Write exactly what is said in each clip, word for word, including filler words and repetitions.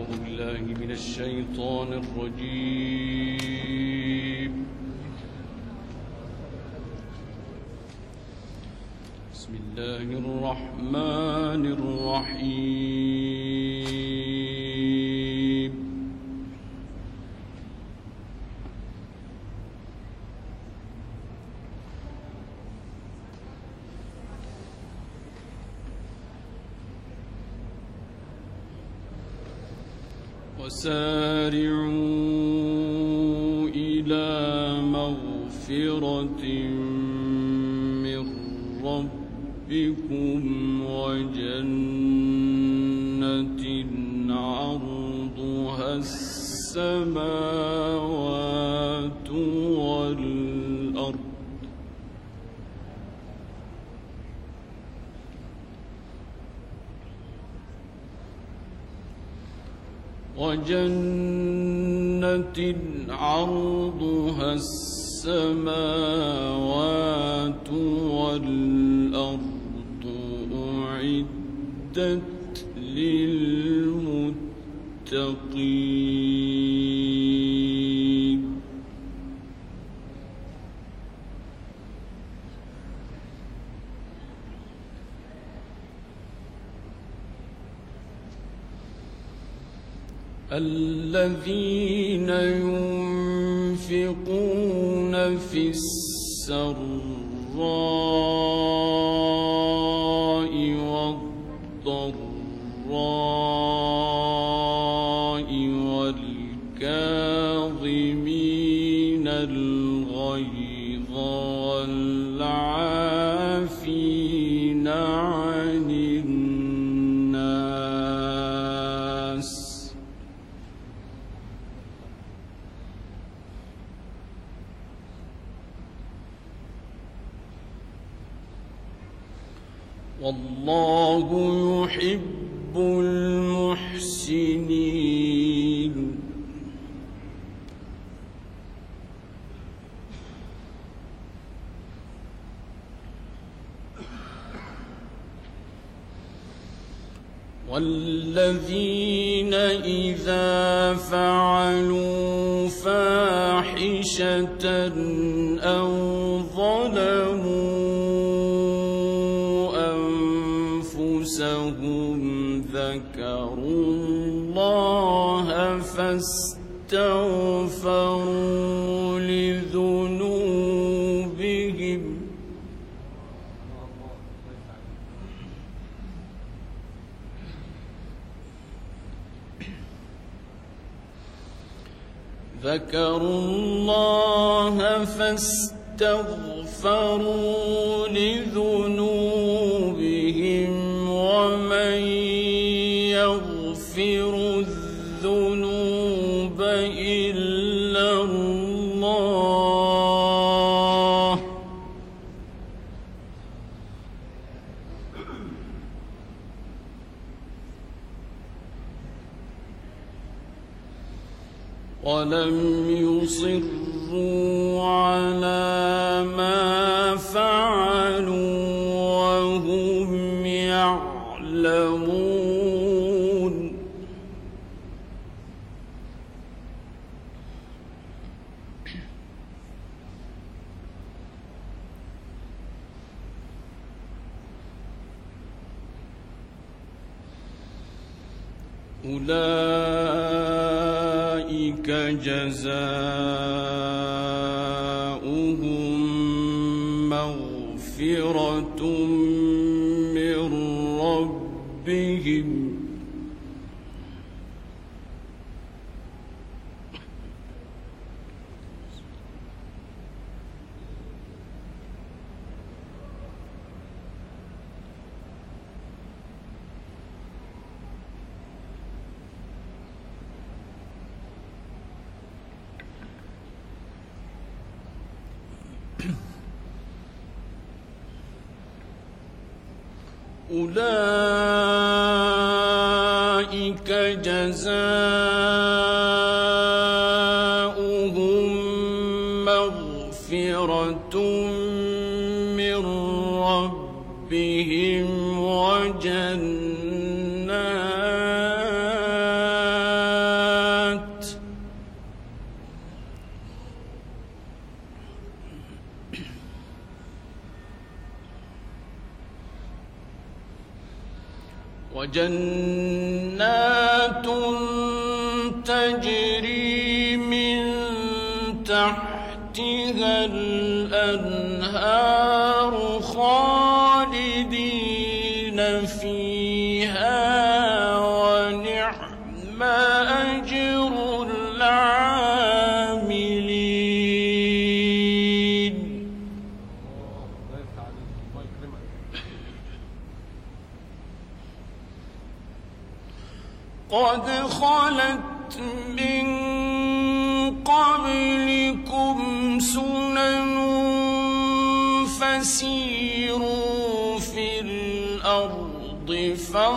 أعوذ بالله من الشيطان الرجيم. بسم الله الرحمن الرحيم. وسارعوا إلى مغفرة من ربكم وجنة عرضها السماوات والأرض وجنة عرضها السماوات والأرض أعدت للمتقين. الذين ينفقون في السراء والضراء والكاظمين الغيظ والعافين عن الناس والله يحب المحسنين. والذين إذا فعلوا فاحشة أو ظلموا أنفسهم ذكروا الله فاستغفروا لذنوبهم ذكروا الله فاستغفروا لذنوبهم ومن يغفر الذنوب إلا الله ولم يصروا على ما فعلوا وهم يعلمون. أولئك جزاؤهم مغفرة من ربهم أولئك جزاؤهم مغفرة من ربهم وجنات وجنات تجري من تحتها الأنهار خالدين فيها ونعم أجر العاملين. قد خلت من قبلكم سنن فسيروا في الأرض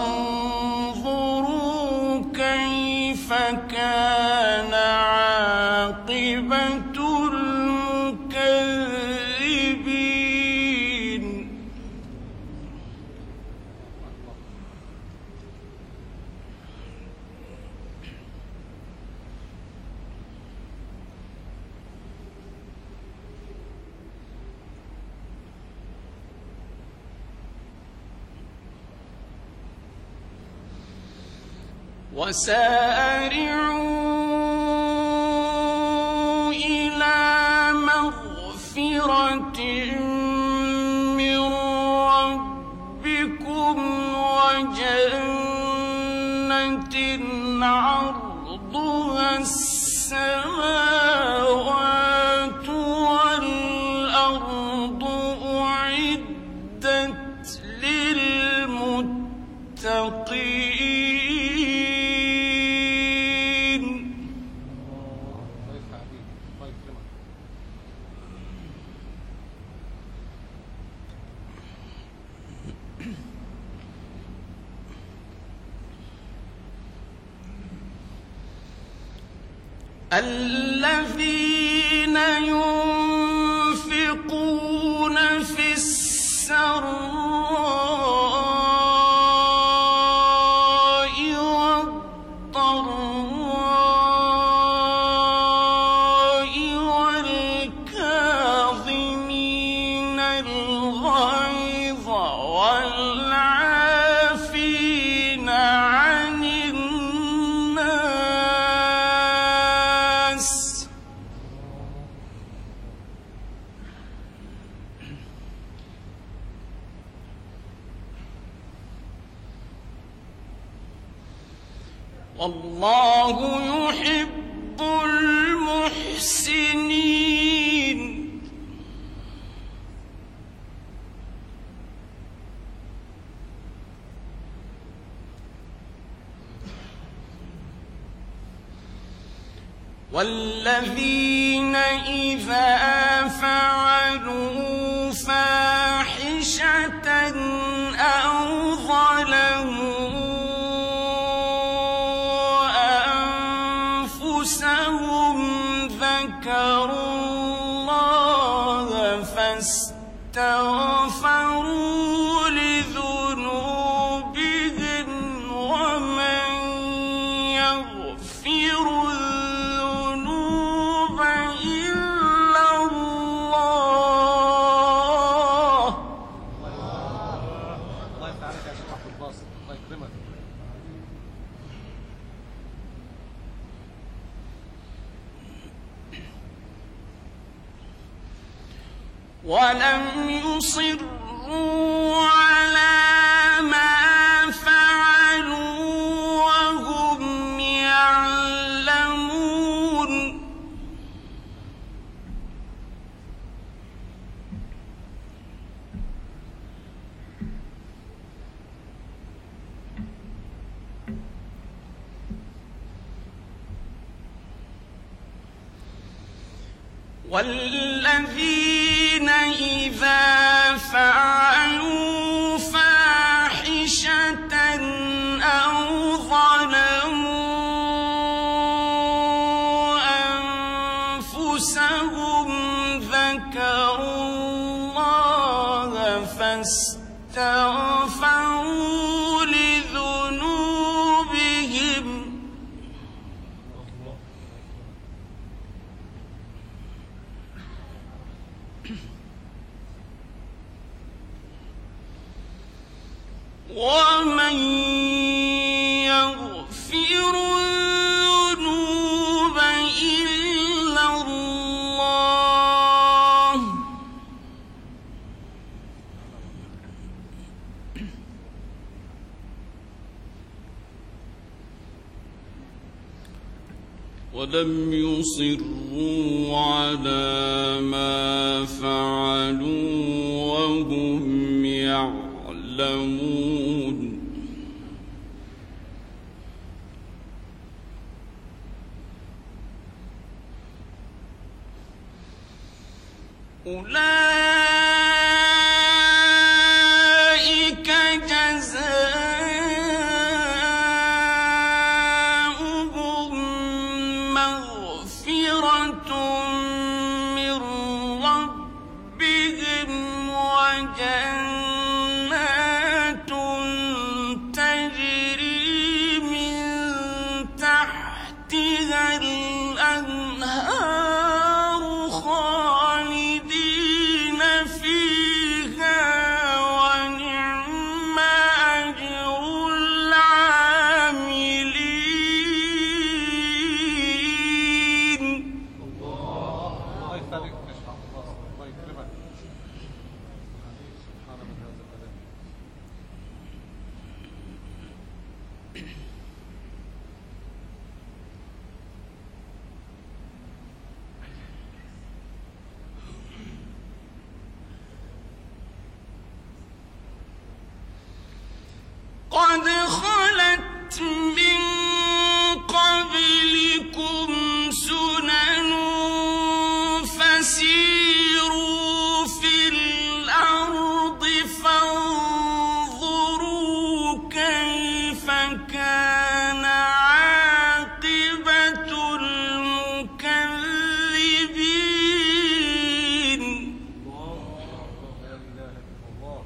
فانظروا كيف كان عاقبة المكذبين. وسارعوا إلى مغفرة من ربكم وجنة عرضها السماوات والأرض أعدت للمتقين. الذين ينفقون في السراء والضراء والكاظمين الغيظ والعافين عن الناس والله يحب المحسنين. والذين إذا فعلوا فاحشة أو ظلموا أنفسهم ذكروا الله فاستغفروا لذنوبهم ومن يغفر الذنوب إلا الله. الله يفتح عليك يا شيخ محمود باص، الله يكرمك. ولم يصروا على ما فعلوا وهم يعلمون. والذين إذا فعلوا فاحشة أو ظلموا أنفسهم ذكروا الله فاستغفروا لذنوبهم ومن ولم يصروا على ما فعلوا وهم يعلمون أولئك جزاؤهم مغفرة من ربهم وجنات تجري من تحتها الأنهار خالدين فيها ونعم أجر العاملين. الله يفتحك يا شيخ عبد الباسط، الله يكرمك. سبحان من هذا الكلام. قد خلت من قبلكم سنن فسيروا في الأرض فانظروا كيف كان عاقبة المكذبين. لا إله إلا الله.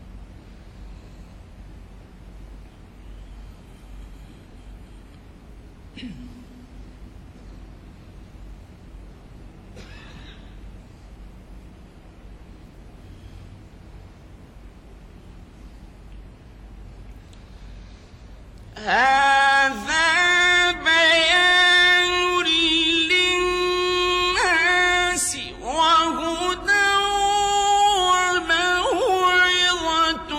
هذا بيان للناس وهدى وموعظة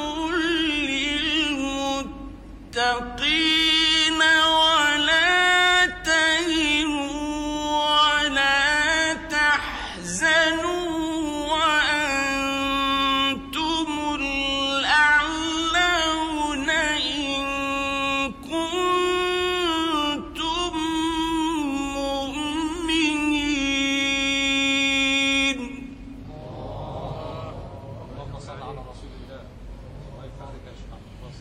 للمتقين ولا تهنوا ولا تحزنوا وأنتم الأعلون إن كنتم مؤمنين. اللهم صل على رسول الله. الله يفتحك يا شيخ عبد الباسط.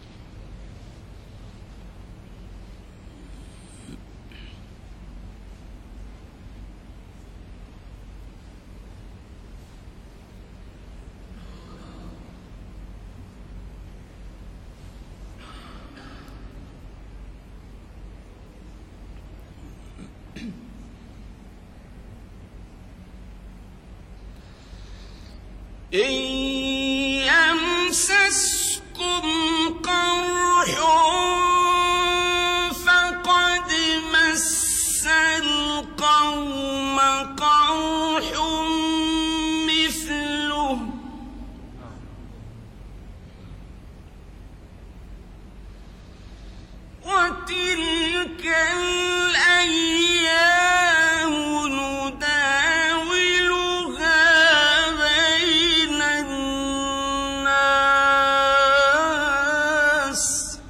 إن يمسسكم قرح فقد مس القوم قرح مثله وتلك الأيام نداولها بين الناس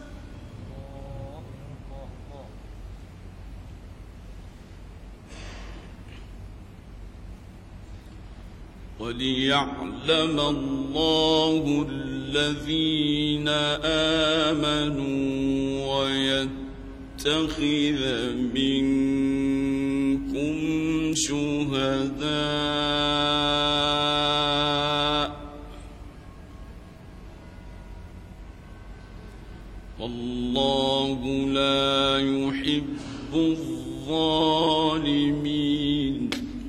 وليعلم الله الذين آمنوا ويتخذ منكم شهداء والله لا يحب الظالمين.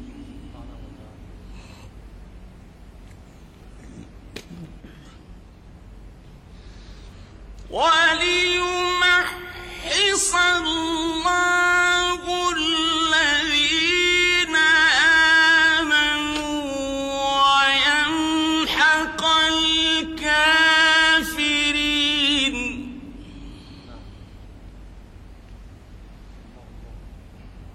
وليمحص الله الذين آمنوا ويمحق الكافرين.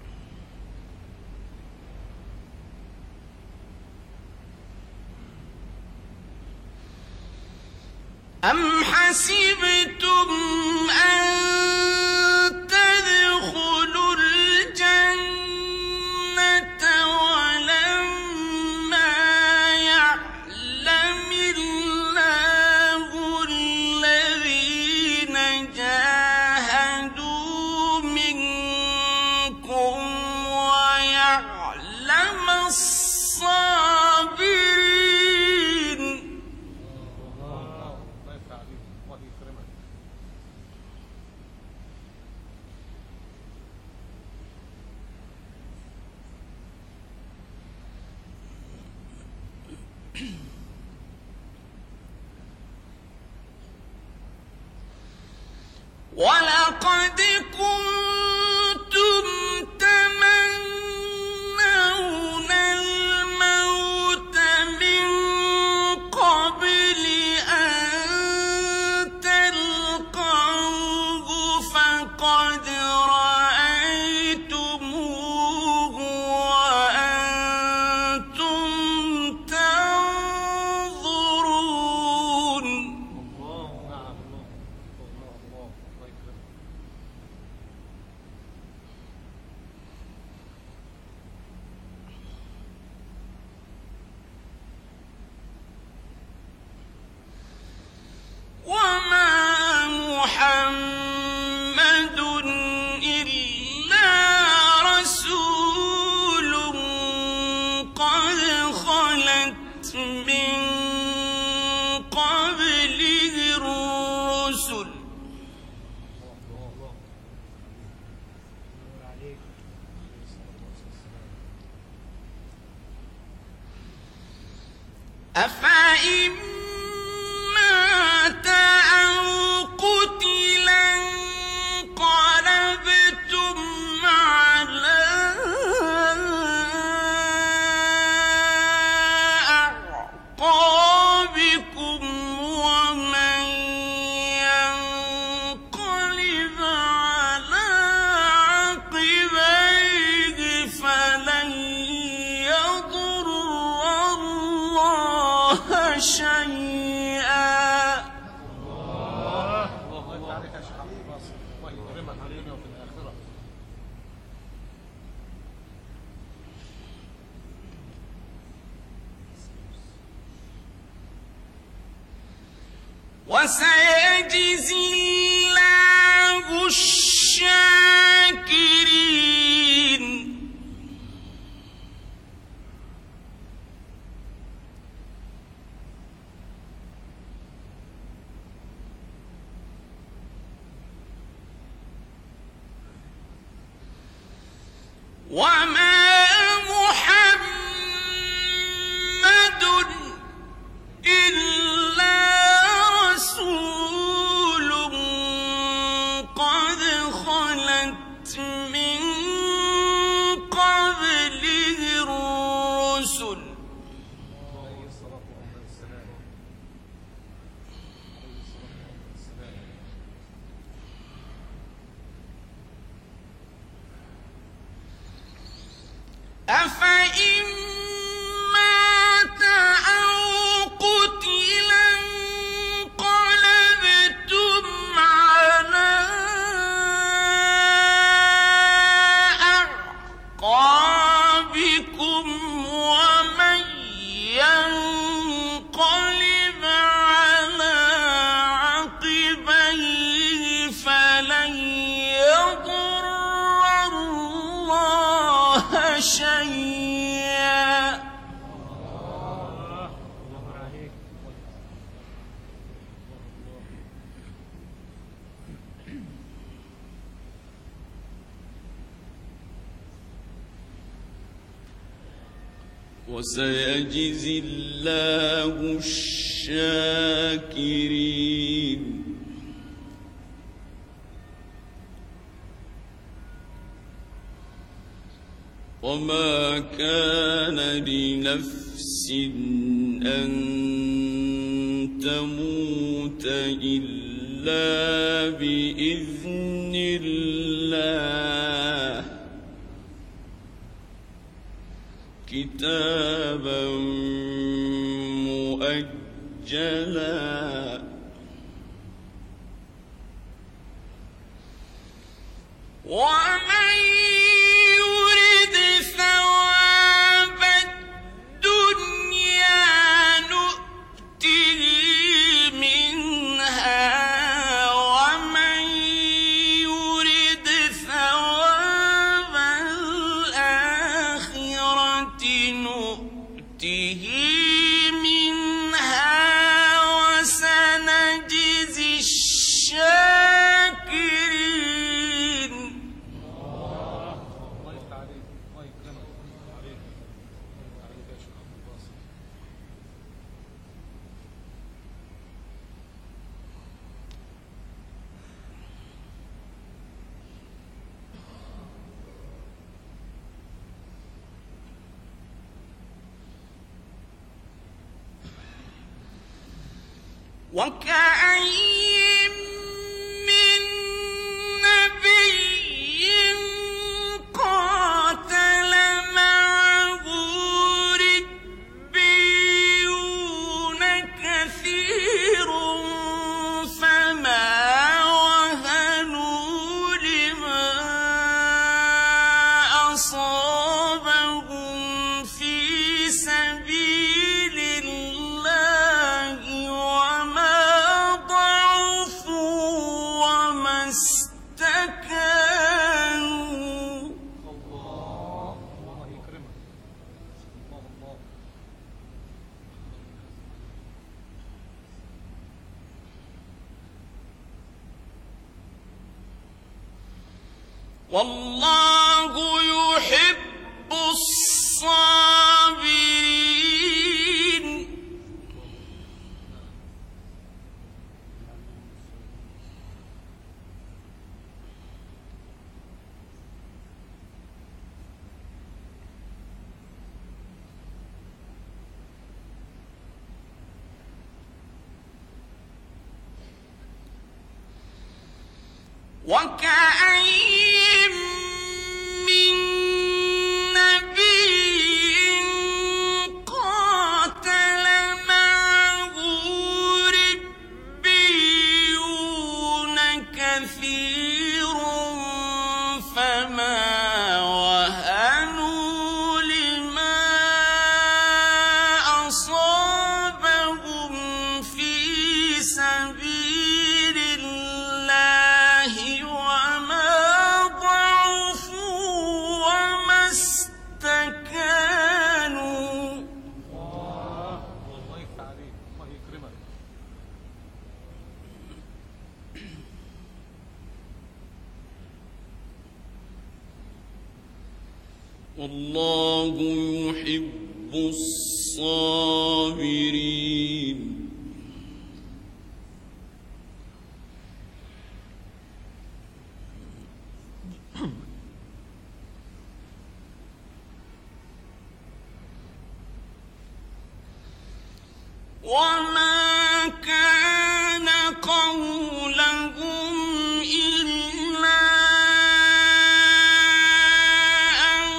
أم حسبتم أن تدخلوا الجنة ولما يعلم الله الذين جاهدوا منكم ويعلم الصابرين. الله يفتح عليك، الله يكرمك. ولقد كنتم تمنون الموت من قبل أن تلقوه فقد رأيتموه وأنتم تنظرون. الله، نعم، الله، الله، الله، الله يكرمك. وما محمد إلا رسول قد خلت من قبله الرسل أفإن مات أو قتلا انقلبتم على أعقابكم ومن ينقلب على عقبيه فلن يضر الله شيئا. الله، الله يفتح عليك يا شيخ عبد الناصر، الله يكرمك في الدنيا وفي الآخرة. وسيجزي الله الشاكرين. وما محمد إلا رسول قد خلت من قبله الرسل عليه الصلاة والسلام. عليه الصلاة والسلام. أفإن مات أو قتلا انقلبتم على أعقابكم ومن ينقلب على عقبيه فلن يضر الله شيئا. الله عليك. وسيجزي الله الشاكرين. وما كان لنفس أن تموت إلا بإذن الله كتابا مؤجلا ومن يرد ثواب الدنيا نؤته منها ومن يرد ثواب الآخرة نؤته منها وسنجزي الشاكرين. الله يفتح عليك، الله يكرمك عليك عليك يا شيخ عبد الباسط. وكأين من نبي قاتل معه ربيون كثير فما وهنوا لما أصابهم في سبيل الله وما ضعفوا وما استكانوا. الله الله يكرمك. الله الله. والله يحب الصابرين. وكأين من نبي قاتل معه ربيون كثير فما وهنوا لما أصابهم في سبيل الله وما ضعفوا وما استكانوا. الله الله يفتح عليك، الله يكرمك. والله يحب الصابرين. وما كان قولهم إلا أن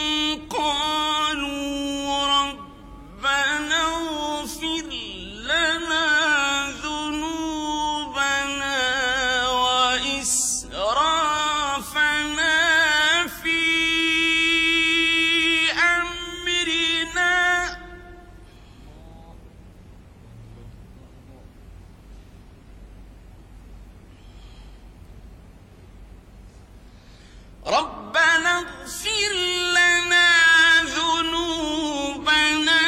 قالوا ربنا اغفر لنا ذنوبنا وإسرافنا في أمرنا ربنا اغفر لنا ذنوبنا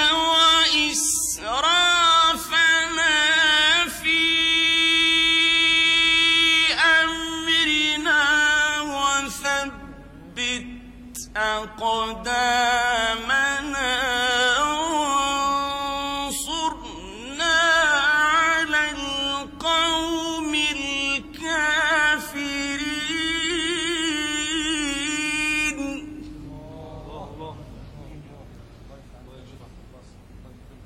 وإسرافنا في أمرنا وثبت أقدامنا وانصرنا على القوم الكافرين. الله الله الله يفتح عليك يا شيخ عبد الباسط. الله يكرمك.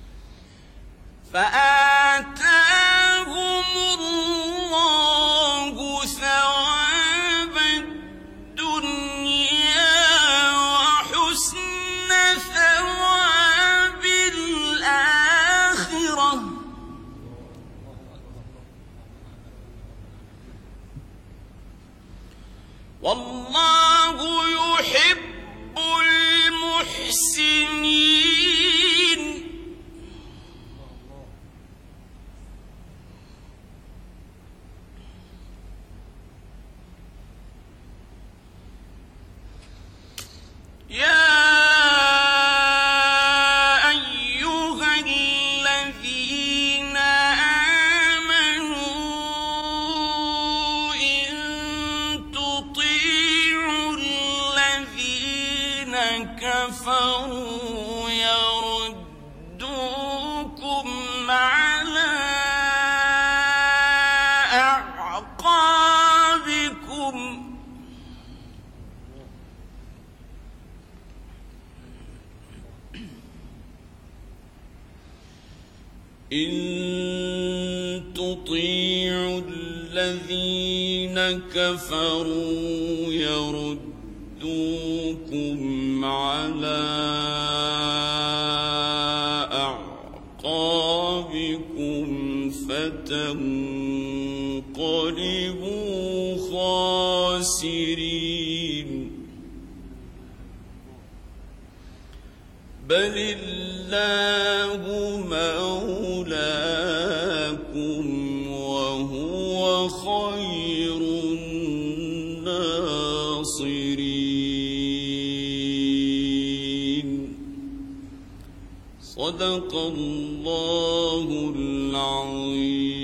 فآتاهم الله والله يحب المحسنين. يا أيها الذين آمنوا إن تطيعوا الذين كفروا يردوكم على أعقابكم إن تطيعوا الذين كفروا يردوكم على أعقابكم فتنقلبوا خاسرين. بل الله مولاكم وهو خير الناصرين. صدق الله العظيم.